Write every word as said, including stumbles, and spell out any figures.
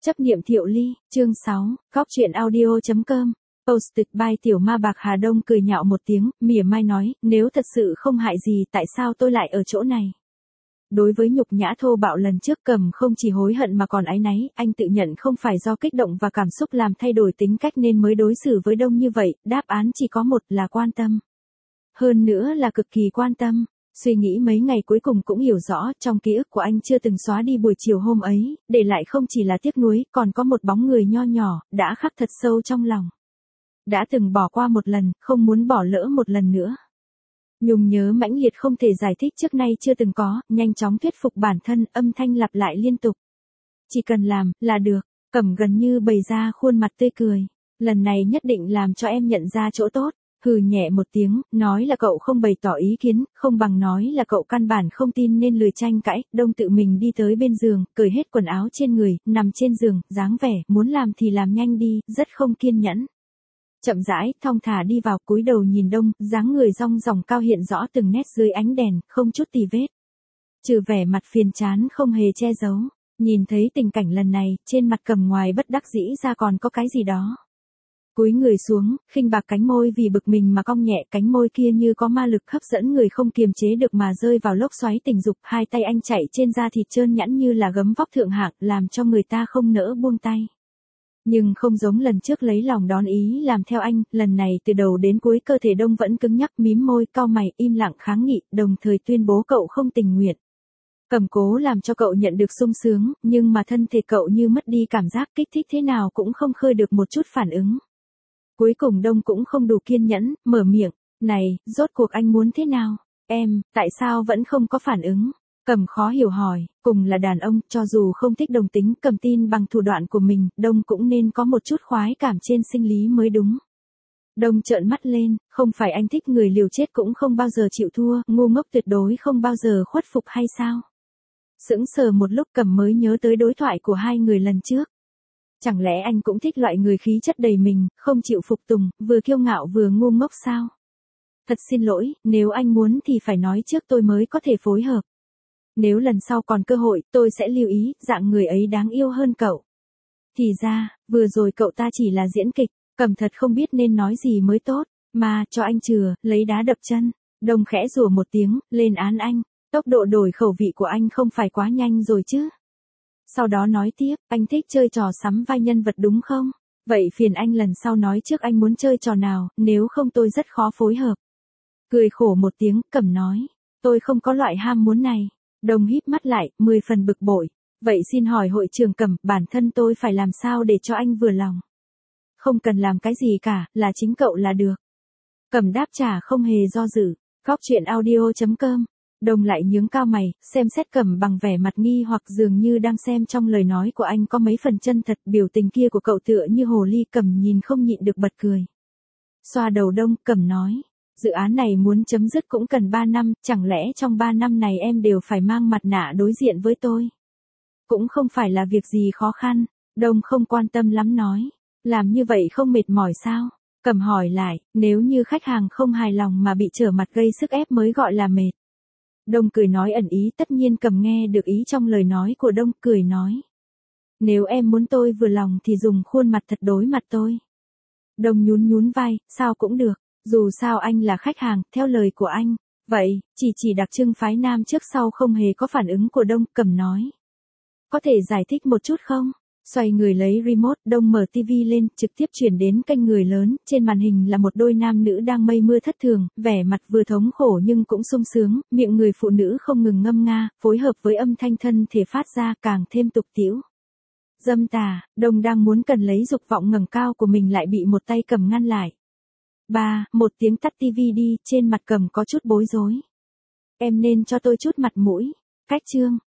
Chấp niệm Thiệu Ly, chương sáu, góc truyện audio.com, posted by Tiểu Ma Bạc Hà Đông cười nhạo một tiếng, mỉa mai nói, nếu thật sự không hại gì tại sao tôi lại ở chỗ này. Đối với nhục nhã thô bạo lần trước Cầm không chỉ hối hận mà còn áy náy, anh tự nhận không phải do kích động và cảm xúc làm thay đổi tính cách nên mới đối xử với Đông như vậy, đáp án chỉ có một là quan tâm. Hơn nữa là cực kỳ quan tâm. Suy nghĩ mấy ngày cuối cùng cũng hiểu rõ, trong ký ức của anh chưa từng xóa đi buổi chiều hôm ấy, để lại không chỉ là tiếc nuối, còn có một bóng người nho nhỏ, đã khắc thật sâu trong lòng. Đã từng bỏ qua một lần, không muốn bỏ lỡ một lần nữa. Nhung nhớ mãnh liệt không thể giải thích trước nay chưa từng có, nhanh chóng thuyết phục bản thân, âm thanh lặp lại liên tục. Chỉ cần làm, là được, Cẩm gần như bày ra khuôn mặt tươi cười. Lần này nhất định làm cho em nhận ra chỗ tốt. Hừ nhẹ một tiếng, nói là cậu không bày tỏ ý kiến, không bằng nói là cậu căn bản không tin nên lười tranh cãi. Đông tự mình đi tới bên giường, cởi hết quần áo trên người, nằm trên giường, dáng vẻ, muốn làm thì làm nhanh đi, rất không kiên nhẫn. Chậm rãi, thong thả đi vào, cúi đầu nhìn Đông, dáng người rong ròng cao hiện rõ từng nét dưới ánh đèn, không chút tì vết. Trừ vẻ mặt phiền chán không hề che giấu, nhìn thấy tình cảnh lần này, trên mặt Cầm ngoài bất đắc dĩ ra còn có cái gì đó. Cúi người xuống, khinh bạc cánh môi vì bực mình mà cong nhẹ, cánh môi kia như có ma lực hấp dẫn người không kiềm chế được mà rơi vào lốc xoáy tình dục, hai tay anh chạy trên da thịt trơn nhẵn như là gấm vóc thượng hạng, làm cho người ta không nỡ buông tay. Nhưng không giống lần trước lấy lòng đón ý làm theo anh, lần này từ đầu đến cuối cơ thể Đông vẫn cứng nhắc, mím môi, cau mày, im lặng kháng nghị, đồng thời tuyên bố cậu không tình nguyện. Cầm cố làm cho cậu nhận được sung sướng, nhưng mà thân thể cậu như mất đi cảm giác, kích thích thế nào cũng không khơi được một chút phản ứng. Cuối cùng Đông cũng không đủ kiên nhẫn, mở miệng, này, rốt cuộc anh muốn thế nào? Em, tại sao vẫn không có phản ứng? Cầm khó hiểu hỏi, cùng là đàn ông, cho dù không thích đồng tính, Cầm tin bằng thủ đoạn của mình, Đông cũng nên có một chút khoái cảm trên sinh lý mới đúng. Đông trợn mắt lên, không phải anh thích người liều chết cũng không bao giờ chịu thua, ngu ngốc tuyệt đối không bao giờ khuất phục hay sao? Sững sờ một lúc Cầm mới nhớ tới đối thoại của hai người lần trước. Chẳng lẽ anh cũng thích loại người khí chất đầy mình, không chịu phục tùng, vừa kiêu ngạo vừa ngu ngốc sao? Thật xin lỗi, nếu anh muốn thì phải nói trước tôi mới có thể phối hợp. Nếu lần sau còn cơ hội, tôi sẽ lưu ý, dạng người ấy đáng yêu hơn cậu. Thì ra, vừa rồi cậu ta chỉ là diễn kịch, Cầm thật không biết nên nói gì mới tốt, mà, cho anh chừa, lấy đá đập chân. Đông khẽ rủa một tiếng, lên án anh, tốc độ đổi khẩu vị của anh không phải quá nhanh rồi chứ? Sau đó nói tiếp, anh thích chơi trò sắm vai nhân vật đúng không? Vậy phiền anh lần sau nói trước anh muốn chơi trò nào, nếu không tôi rất khó phối hợp. Cười khổ một tiếng, Cẩm nói, tôi không có loại ham muốn này. Đông híp mắt lại, mười phần bực bội. Vậy xin hỏi hội trưởng Cẩm, bản thân tôi phải làm sao để cho anh vừa lòng? Không cần làm cái gì cả, là chính cậu là được. Cẩm đáp trả không hề do dự, góc truyện audio.com. Đông lại nhướng cao mày, xem xét Cẩm bằng vẻ mặt nghi hoặc dường như đang xem trong lời nói của anh có mấy phần chân thật, biểu tình kia của cậu tựa như hồ ly, Cẩm nhìn không nhịn được bật cười. Xoa đầu Đông, Cẩm nói, dự án này muốn chấm dứt cũng cần ba năm, chẳng lẽ trong ba năm này em đều phải mang mặt nạ đối diện với tôi? Cũng không phải là việc gì khó khăn, Đông không quan tâm lắm nói, làm như vậy không mệt mỏi sao? Cẩm hỏi lại, nếu như khách hàng không hài lòng mà bị trở mặt gây sức ép mới gọi là mệt. Đông cười nói ẩn ý, tất nhiên Cầm nghe được ý trong lời nói của Đông, cười nói. Nếu em muốn tôi vừa lòng thì dùng khuôn mặt thật đối mặt tôi. Đông nhún nhún vai, sao cũng được, dù sao anh là khách hàng, theo lời của anh. Vậy, chỉ chỉ đặc trưng phái nam trước sau không hề có phản ứng của Đông, Cầm nói. Có thể giải thích một chút không? Xoay người lấy remote, Đông mở tivi lên, trực tiếp chuyển đến kênh Người Lớn, trên màn hình là một đôi nam nữ đang mây mưa thất thường, vẻ mặt vừa thống khổ nhưng cũng sung sướng, miệng người phụ nữ không ngừng ngâm nga, phối hợp với âm thanh thân thể phát ra càng thêm tục tĩu. Dâm tà, Đông đang muốn cần lấy dục vọng ngẩng cao của mình lại bị một tay Cầm ngăn lại. Ba, một tiếng tắt tivi đi, trên mặt Cầm có chút bối rối. Em nên cho tôi chút mặt mũi. Cách chương,